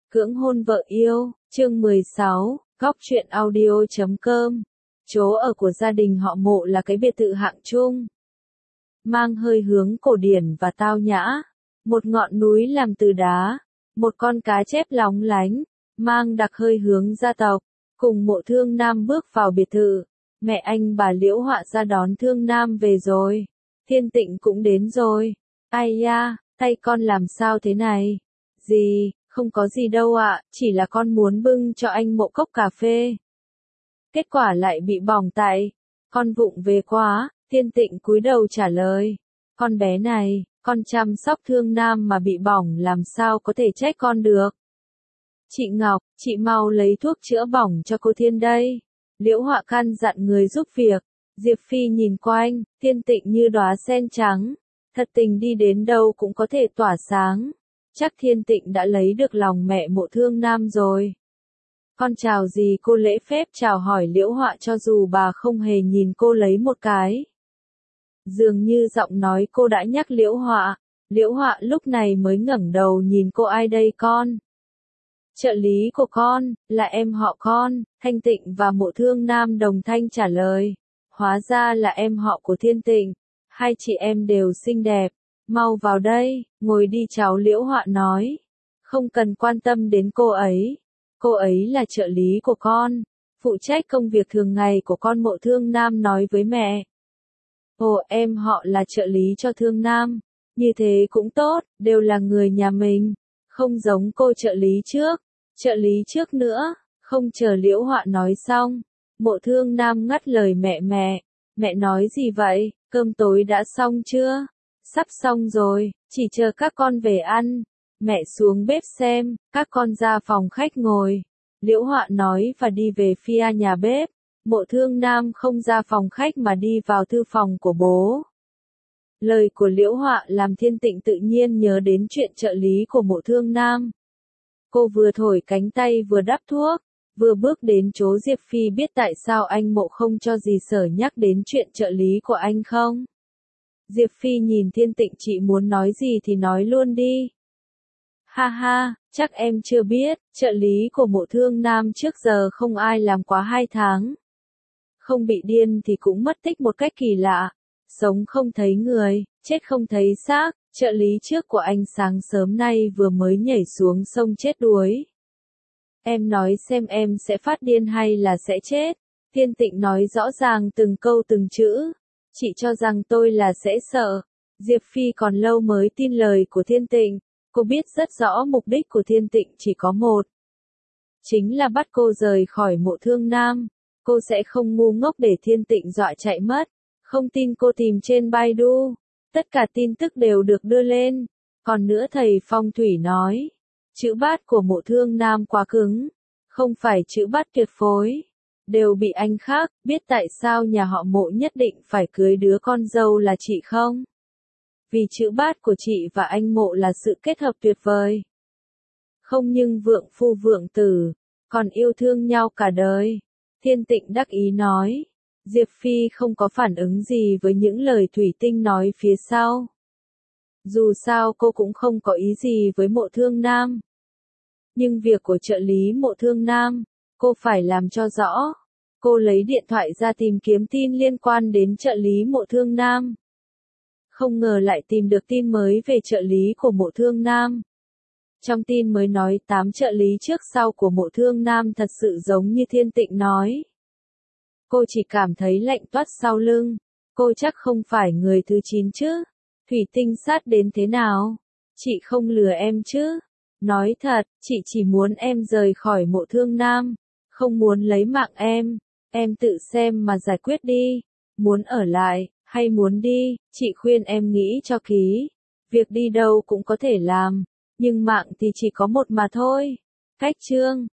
Cưỡng hôn vợ yêu, chương 16, góc truyện audio.com. Chỗ ở của gia đình họ Mộ là cái biệt thự hạng trung, mang hơi hướng cổ điển và tao nhã. Một ngọn núi làm từ đá, một con cá chép lóng lánh, mang đặc hơi hướng gia tộc. Cùng Mộ Thương Nam bước vào biệt thự, mẹ anh bà Liễu Họa ra đón Thương Nam về rồi. Thiên Tịnh cũng đến rồi. Ai da, tay con làm sao thế này? Gì, không có gì đâu ạ, chỉ là con muốn bưng cho anh Mộ cốc cà phê. Kết quả lại bị bỏng tay. Con vụng về quá, Thiên Tịnh cúi đầu trả lời. Con bé này, con chăm sóc Thương Nam mà bị bỏng làm sao có thể trách con được. Chị Ngọc, chị mau lấy thuốc chữa bỏng cho cô Thiên đây. Liễu Họa căn dặn người giúp việc. Diệp Phi nhìn quanh, Thiên Tịnh như đóa sen trắng. Thật tình đi đến đâu cũng có thể tỏa sáng. Chắc Thiên Tịnh đã lấy được lòng mẹ Mộ Thương Nam rồi. Con chào gì cô lễ phép chào hỏi Liễu Họa cho dù bà không hề nhìn cô lấy một cái. Dường như giọng nói cô đã nhắc Liễu Họa. Liễu Họa lúc này mới ngẩng đầu nhìn cô ai đây con? Trợ lý của con, là em họ con, Thanh Tịnh và Mộ Thương Nam đồng thanh trả lời. Hóa ra là em họ của Thiên Tịnh. Hai chị em đều xinh đẹp. Mau vào đây, ngồi đi cháu Liễu Họa nói. Không cần quan tâm đến cô ấy. Cô ấy là trợ lý của con. Phụ trách công việc thường ngày của con. Mộ Thương Nam nói với mẹ. Ồ, em họ là trợ lý cho Thương Nam. Như thế cũng tốt, đều là người nhà mình. Không giống cô trợ lý trước. Trợ lý trước nữa. Không chờ Liễu Họa nói xong. Mộ Thương Nam ngắt lời mẹ. Mẹ nói gì vậy? Cơm tối đã xong chưa? Sắp xong rồi, chỉ chờ các con về ăn. Mẹ xuống bếp xem, các con ra phòng khách ngồi. Liễu Họa nói và đi về phía nhà bếp. Mộ Thương Nam không ra phòng khách mà đi vào thư phòng của bố. Lời của Liễu Họa làm Thiên Tịnh tự nhiên nhớ đến chuyện trợ lý của Mộ Thương Nam. Cô vừa thổi cánh tay vừa đắp thuốc, vừa bước đến chỗ Diệp Phi. Biết tại sao anh Mộ không cho dì Sở nhắc đến chuyện trợ lý của anh không? Diệp Phi nhìn Thiên Tịnh, chị muốn nói gì thì nói luôn đi. Ha ha, chắc em chưa biết, trợ lý của Mộ Thương Nam trước giờ không ai làm quá 2 tháng. Không bị điên thì cũng mất tích một cách kỳ lạ. Sống không thấy người, chết không thấy xác. Trợ lý trước của anh sáng sớm nay vừa mới nhảy xuống sông chết đuối. Em nói xem em sẽ phát điên hay là sẽ chết. Thiên Tịnh nói rõ ràng từng câu từng chữ. Chị cho rằng tôi là sẽ sợ. Diệp Phi còn lâu mới tin lời của Thiên Tịnh. Cô biết rất rõ mục đích của Thiên Tịnh chỉ có một. Chính là bắt cô rời khỏi Mộ Thương Nam. Cô sẽ không ngu ngốc để Thiên Tịnh dọa chạy mất. Không tin cô tìm trên Baidu. Tất cả tin tức đều được đưa lên. Còn nữa thầy phong thủy nói. Chữ bát của Mộ Thương Nam quá cứng. Không phải chữ bát tuyệt phối. Đều bị anh khác. Biết tại sao nhà họ Mộ nhất định phải cưới đứa con dâu là chị không? Vì chữ bát của chị và anh Mộ là sự kết hợp tuyệt vời. Không nhưng vượng phu vượng tử, còn yêu thương nhau cả đời. Thiên Tịnh đắc ý nói. Diệp Phi không có phản ứng gì với những lời Thủy Tinh nói phía sau. Dù sao cô cũng không có ý gì với Mộ Thương Nam. Nhưng việc của trợ lý Mộ Thương Nam, cô phải làm cho rõ. Cô lấy điện thoại ra tìm kiếm tin liên quan đến trợ lý Mộ Thương Nam. Không ngờ lại tìm được tin mới về trợ lý của Mộ Thương Nam. Trong tin mới nói 8 trợ lý trước sau của Mộ Thương Nam thật sự giống như Thiên Tịnh nói. Cô chỉ cảm thấy lạnh toát sau lưng. Cô chắc không phải người thứ 9 chứ. Thủy Tinh sát đến thế nào? Chị không lừa em chứ? Nói thật, chị chỉ muốn em rời khỏi Mộ Thương Nam. Không muốn lấy mạng em. Em tự xem mà giải quyết đi. Muốn ở lại, hay muốn đi, chị khuyên em nghĩ cho kỹ. Việc đi đâu cũng có thể làm. Nhưng mạng thì chỉ có một mà thôi. Cách chương.